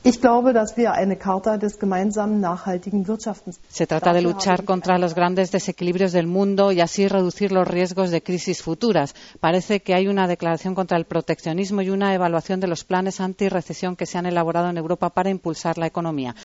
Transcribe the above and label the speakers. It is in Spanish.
Speaker 1: Ich glaube, dass wir eine Charta des gemeinsamen nachhaltigen Wirtschaftens.
Speaker 2: Se trata de luchar contra los grandes desequilibrios del mundo y así reducir los riesgos de crisis futuras. Parece que hay una declaración contra el proteccionismo y una evaluación de los planes antirrecesión que se han elaborado en Europa para impulsar la economía.